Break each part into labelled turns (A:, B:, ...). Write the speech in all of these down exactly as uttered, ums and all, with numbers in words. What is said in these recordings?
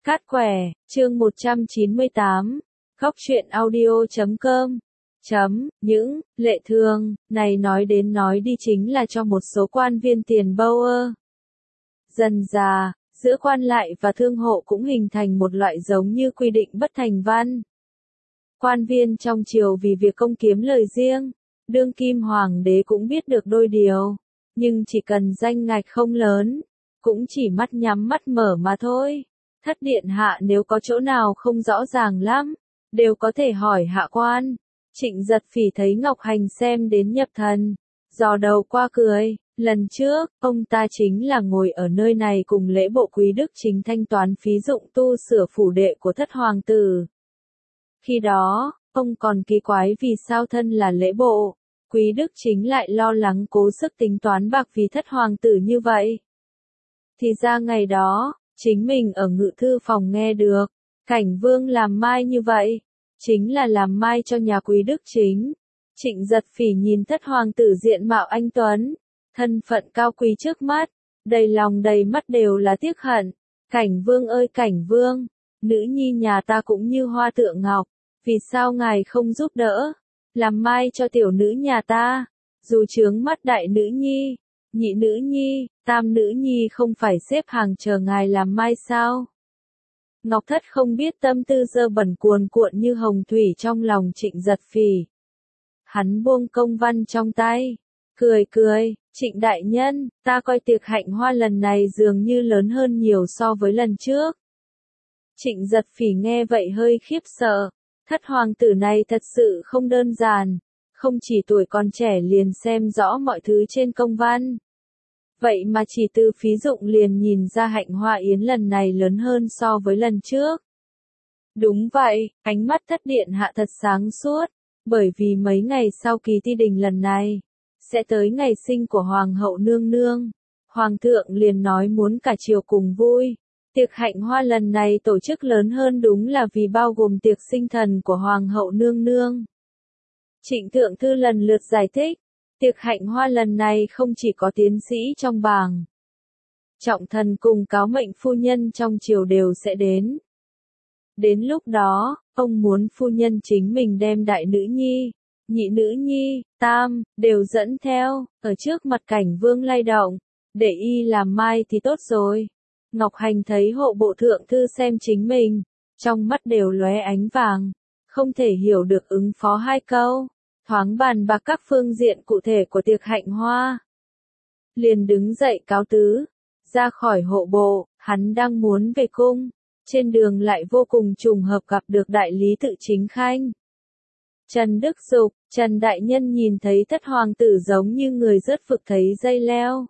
A: Cát quẻ, chương một trăm chín mươi tám, góc truyện audio chấm com. Chấm, những, lệ thường, này nói đến nói đi chính là cho một số quan viên tiền bâu ơ. Dần dà, giữa quan lại và thương hộ cũng hình thành một loại giống như quy định bất thành văn. Quan viên trong triều vì việc công kiếm lời riêng, đương kim hoàng đế cũng biết được đôi điều, nhưng chỉ cần danh ngạch không lớn, cũng chỉ mắt nhắm mắt mở mà thôi. Thất điện hạ nếu có chỗ nào không rõ ràng lắm, đều có thể hỏi hạ quan. Trịnh Giật Phỉ thấy Ngọc Hành xem đến nhập thần, giò đầu qua cười, lần trước, ông ta chính là ngồi ở nơi này cùng lễ bộ quý đức chính thanh toán phí dụng tu sửa phủ đệ của thất hoàng tử. Khi đó, ông còn kỳ quái vì sao thân là lễ bộ, quý đức chính lại lo lắng cố sức tính toán bạc vì thất hoàng tử như vậy. Thì ra ngày đó, chính mình ở ngự thư phòng nghe được, Cảnh Vương làm mai như vậy, chính là làm mai cho nhà quý đức chính. Trịnh Giật Phỉ nhìn thất hoàng tử diện mạo anh tuấn, thân phận cao quý trước mắt, đầy lòng đầy mắt đều là tiếc hận. Cảnh Vương ơi Cảnh Vương, nữ nhi nhà ta cũng như hoa tượng ngọc, vì sao ngài không giúp đỡ, làm mai cho tiểu nữ nhà ta, dù chướng mắt đại nữ nhi, nhị nữ nhi, tam nữ nhi không phải xếp hàng chờ ngài làm mai sao? Ngọc Thất không biết tâm tư dơ bẩn cuồn cuộn như hồng thủy trong lòng Trịnh Giật Phỉ. Hắn buông công văn trong tay, cười cười, Trịnh đại nhân, ta coi tiệc hạnh hoa lần này dường như lớn hơn nhiều so với lần trước. Trịnh Giật Phỉ nghe vậy hơi khiếp sợ, thất hoàng tử này thật sự không đơn giản, không chỉ tuổi còn trẻ liền xem rõ mọi thứ trên công văn. Vậy mà chỉ từ phí dụng liền nhìn ra hạnh hoa yến lần này lớn hơn so với lần trước. Đúng vậy, ánh mắt thất điện hạ thật sáng suốt, bởi vì mấy ngày sau kỳ thi đình lần này, sẽ tới ngày sinh của Hoàng hậu nương nương. Hoàng thượng liền nói muốn cả triều cùng vui. Tiệc hạnh hoa lần này tổ chức lớn hơn đúng là vì bao gồm tiệc sinh thần của Hoàng hậu nương nương. Trịnh Thượng Thư lần lượt giải thích. Tiệc hạnh hoa lần này không chỉ có tiến sĩ trong bảng, trọng thần cùng cáo mệnh phu nhân trong triều đều sẽ đến. Đến lúc đó, ông muốn phu nhân chính mình đem đại nữ nhi, nhị nữ nhi, tam, đều dẫn theo, ở trước mặt Cảnh Vương lay động, để y làm mai thì tốt rồi. Ngọc Hành thấy hộ bộ thượng thư xem chính mình, trong mắt đều lóe ánh vàng, không thể hiểu được ứng phó hai câu. Thoáng bàn bạc các phương diện cụ thể của tiệc hạnh hoa. Liền đứng dậy cáo tứ, ra khỏi hộ bộ, hắn đang muốn về cung, trên đường lại vô cùng trùng hợp gặp được đại lý tự chính khanh. Trần Đức Dục, Trần Đại Nhân nhìn thấy thất hoàng tử giống như người rớt vực thấy dây leo.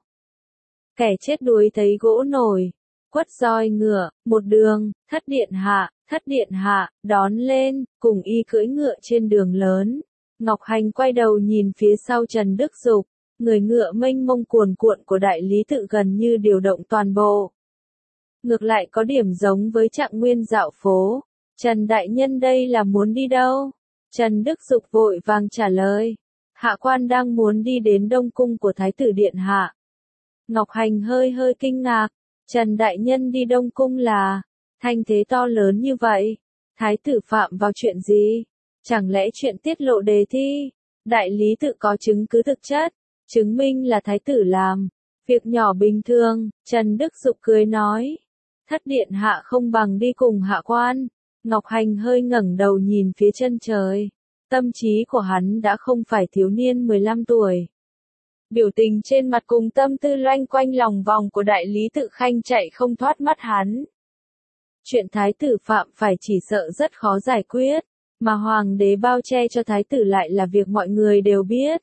A: Kẻ chết đuối thấy gỗ nổi, quất roi ngựa, một đường, thất điện hạ, thất điện hạ, đón lên, cùng y cưỡi ngựa trên đường lớn. Ngọc Hành quay đầu nhìn phía sau Trần Đức Dục, người ngựa mênh mông cuồn cuộn của đại lý tự gần như điều động toàn bộ. Ngược lại có điểm giống với Trạng Nguyên dạo phố. Trần Đại Nhân đây là muốn đi đâu? Trần Đức Dục vội vàng trả lời. Hạ quan đang muốn đi đến Đông Cung của Thái tử Điện Hạ. Ngọc Hành hơi hơi kinh ngạc. Trần Đại Nhân đi Đông Cung là, thanh thế to lớn như vậy. Thái tử phạm vào chuyện gì? Chẳng lẽ chuyện tiết lộ đề thi, đại lý tự có chứng cứ thực chất, chứng minh là thái tử làm, việc nhỏ bình thường, Trần Đức Dục cười nói. Thất điện hạ không bằng đi cùng hạ quan. Ngọc Hành hơi ngẩng đầu nhìn phía chân trời, tâm trí của hắn đã không phải thiếu niên mười lăm tuổi. Biểu tình trên mặt cùng tâm tư loanh quanh lòng vòng của đại lý tự khanh chạy không thoát mắt hắn. Chuyện thái tử phạm phải chỉ sợ rất khó giải quyết. Mà hoàng đế bao che cho thái tử lại là việc mọi người đều biết.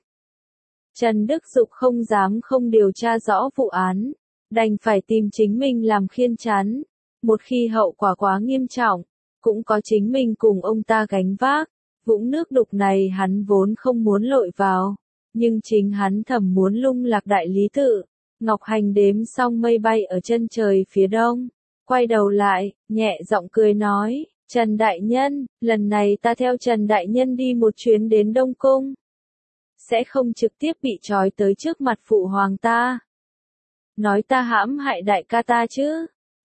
A: Trần Đức Dục không dám không điều tra rõ vụ án, đành phải tìm chính mình làm khiên chắn. Một khi hậu quả quá nghiêm trọng, cũng có chính mình cùng ông ta gánh vác. Vũng nước đục này hắn vốn không muốn lội vào, nhưng chính hắn thầm muốn lung lạc đại lý tự. Ngọc Hành đếm xong mây bay ở chân trời phía đông, quay đầu lại, nhẹ giọng cười nói. Trần Đại Nhân, lần này ta theo Trần Đại Nhân đi một chuyến đến Đông Cung. Sẽ không trực tiếp bị trói tới trước mặt phụ hoàng ta. Nói ta hãm hại đại ca ta chứ.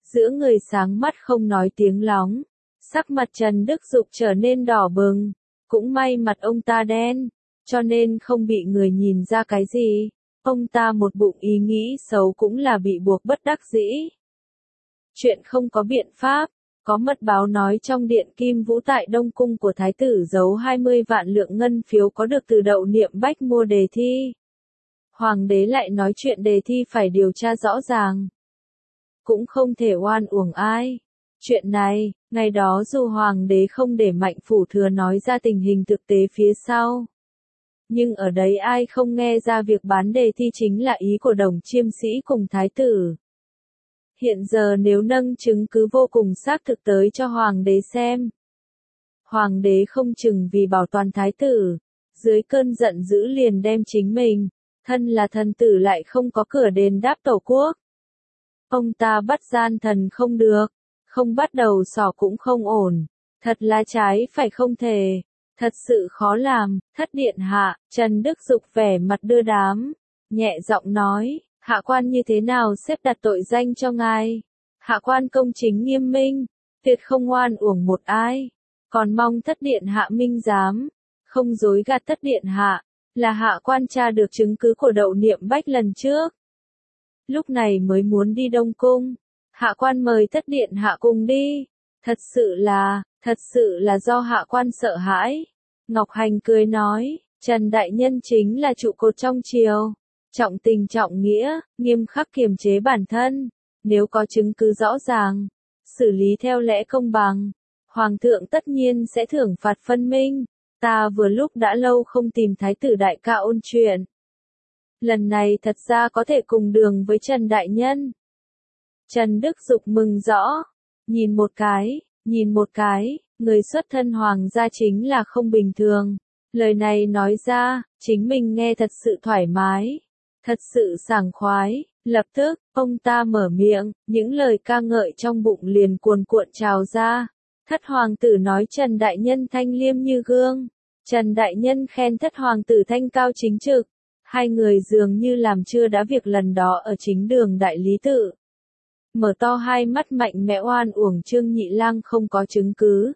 A: giữa người sáng mắt không nói tiếng lóng. Sắc mặt Trần Đức Dục trở nên đỏ bừng, cũng may mặt ông ta đen, cho nên không bị người nhìn ra cái gì. Ông ta một bụng ý nghĩ xấu cũng là bị buộc bất đắc dĩ. Chuyện không có biện pháp, có mật báo nói trong điện Kim Vũ tại Đông Cung của Thái tử giấu hai mươi vạn lượng ngân phiếu có được từ Đậu Niệm Bách mua đề thi. Hoàng đế lại nói chuyện đề thi phải điều tra rõ ràng. Cũng không thể oan uổng ai. Chuyện này, ngày đó dù Hoàng đế không để Mạnh Phủ Thừa nói ra tình hình thực tế phía sau. Nhưng ở đấy ai không nghe ra việc bán đề thi chính là ý của Đồng Chiêm Sĩ cùng Thái tử. Hiện giờ nếu nâng chứng cứ vô cùng xác thực tới cho Hoàng đế xem. Hoàng đế không chừng vì bảo toàn Thái tử, dưới cơn giận dữ liền đem chính mình, thân là thần tử lại không có cửa đền đáp tổ quốc. Ông ta bắt gian thần không được, không bắt đầu sỏ cũng không ổn, thật là trái phải không thể, thật sự khó làm. Thất điện hạ, Trần Đức Dục vẻ mặt đưa đám, nhẹ giọng nói, hạ quan như thế nào xếp đặt tội danh cho ngài? Hạ quan công chính nghiêm minh, tuyệt không oan uổng một ai, còn mong thất điện hạ minh giám, không dối gạt thất điện hạ, là hạ quan tra được chứng cứ của Đậu Niệm Bách lần trước. Lúc này mới muốn đi Đông Cung, hạ quan mời thất điện hạ cùng đi, thật sự là, thật sự là do hạ quan sợ hãi. Ngọc Hành cười nói, Trần Đại Nhân chính là trụ cột trong triều, trọng tình trọng nghĩa, nghiêm khắc kiềm chế bản thân, nếu có chứng cứ rõ ràng, xử lý theo lẽ công bằng, Hoàng thượng tất nhiên sẽ thưởng phạt phân minh. Ta vừa lúc đã lâu không tìm Thái tử đại ca ôn chuyện. Lần này thật ra có thể cùng đường với Trần Đại Nhân. Trần Đức Dục mừng rõ, nhìn một cái, nhìn một cái, người xuất thân hoàng gia chính là không bình thường. Lời này nói ra, chính mình nghe thật sự thoải mái, thật sự sảng khoái. Lập tức, ông ta mở miệng, những lời ca ngợi trong bụng liền cuồn cuộn trào ra. Thất hoàng tử nói Trần Đại Nhân thanh liêm như gương. Trần Đại Nhân khen thất hoàng tử thanh cao chính trực. Hai người dường như làm chưa đã việc lần đó ở chính đường Đại Lý Tự. Mở to hai mắt mạnh mẽ oan uổng Trương Nhị Lang không có chứng cứ.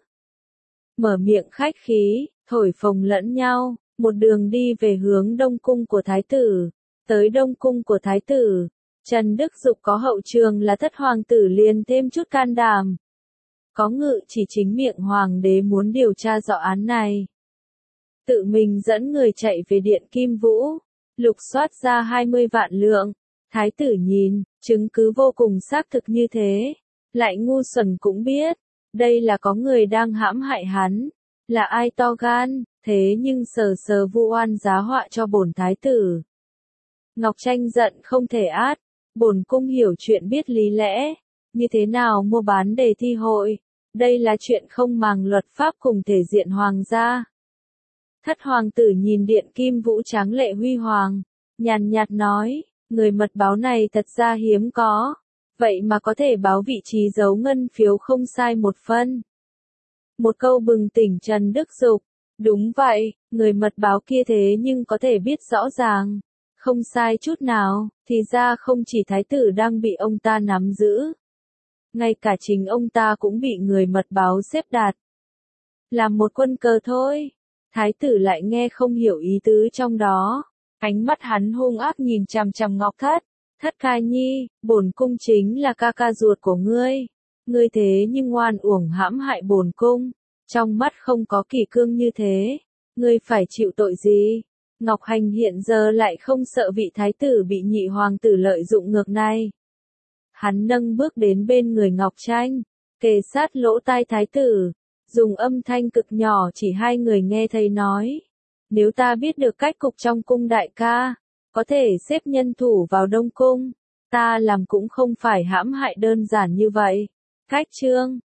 A: Mở miệng khách khí, thổi phồng lẫn nhau, một đường đi về hướng Đông Cung của Thái tử. Tới Đông Cung của Thái tử, Trần Đức Dục có hậu trường là thất hoàng tử liền thêm chút can đảm. Có ngự chỉ chính miệng hoàng đế muốn điều tra rõ án này. Tự mình dẫn người chạy về điện Kim Vũ, lục soát ra hai mươi vạn lượng. Thái tử nhìn, chứng cứ vô cùng xác thực như thế. Lại ngu xuẩn cũng biết, đây là có người đang hãm hại hắn. Là ai to gan, thế nhưng sờ sờ vu oan giá họa cho bổn thái tử. Ngọc Tranh giận không thể át, bổn cung hiểu chuyện biết lý lẽ, như thế nào mua bán đề thi hội, đây là chuyện không màng luật pháp cùng thể diện hoàng gia. Thất hoàng tử nhìn điện Kim Vũ tráng lệ huy hoàng, nhàn nhạt nói, người mật báo này thật ra hiếm có, vậy mà có thể báo vị trí giấu ngân phiếu không sai một phân. Một câu bừng tỉnh Trần Đức Dục, đúng vậy, người mật báo kia thế nhưng có thể biết rõ ràng. Không sai chút nào, thì ra không chỉ thái tử đang bị ông ta nắm giữ. Ngay cả chính ông ta cũng bị người mật báo xếp đặt. Làm một quân cờ thôi. Thái tử lại nghe không hiểu ý tứ trong đó. Ánh mắt hắn hung ác nhìn chằm chằm Ngọc Thất. Thất ca nhi, bổn cung chính là ca ca ruột của ngươi. Ngươi thế nhưng ngoan uổng hãm hại bổn cung. Trong mắt không có kỷ cương như thế. Ngươi phải chịu tội gì? Ngọc Hành hiện giờ lại không sợ vị thái tử bị nhị hoàng tử lợi dụng ngược này. Hắn nâng bước đến bên người Ngọc Tranh, kề sát lỗ tai thái tử, dùng âm thanh cực nhỏ chỉ hai người nghe thấy nói. Nếu ta biết được cách cục trong cung đại ca, có thể xếp nhân thủ vào Đông Cung, ta làm cũng không phải hãm hại đơn giản như vậy. Cách chương